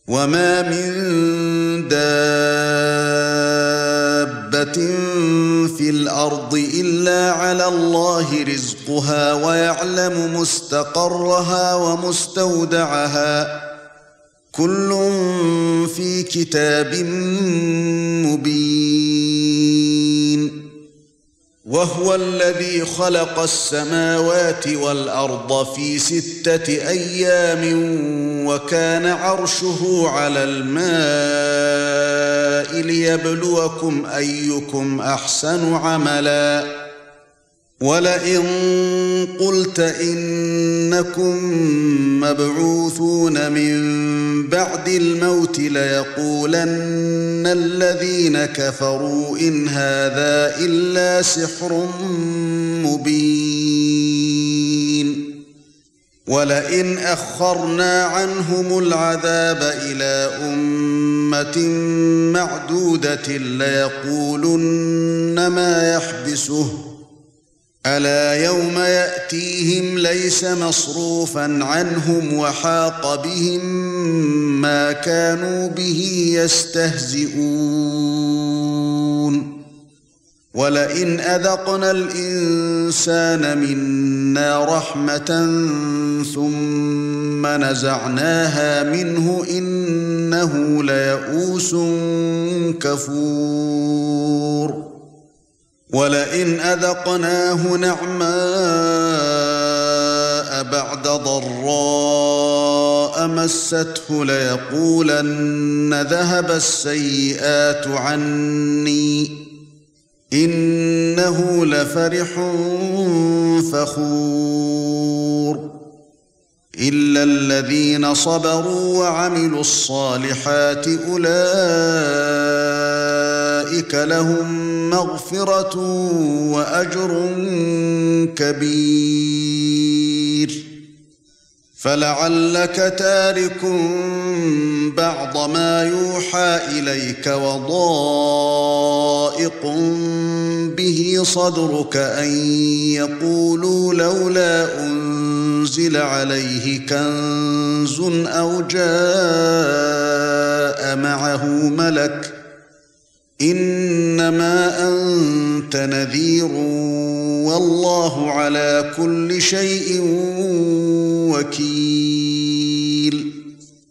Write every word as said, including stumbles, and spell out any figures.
وما من دابة في الأرض إلا على الله رزقها ويعلم مستقرها ومستودعها كل في كتاب مبين وهو الذي خلق السماوات والأرض في ستة أيام وكان عرشه على الماء ليبلوكم أيكم أحسن عملا ولئن قلت إنكم مبعوثون من بعد الموت ليقولن الذين كفروا إن هذا إلا سحر مبين ولئن أخرنا عنهم العذاب إلى أمة معدودة ليقولن ما يحبسه ألا يوم يأتيهم ليس مصروفا عنهم وحاق بهم ما كانوا به يستهزئون ولئن أذقنا الإنسان منا رحمة ثم نزعناها منه إنه ليئوس كفور ولئن أذقناه نعماء بعد ضراء مسته ليقولن ذهب السيئات عني إنه لفرح فخور إلا الذين صبروا وعملوا الصالحات أولئك لهم مغفرة وأجر كبير فلعلك تارك بعض ما يوحى إليك وضائق به صدرك أن يقولوا لولا أنزل عليه كنز أو جاء معه ملك إنما أنت نذير والله على كل شيء وكيل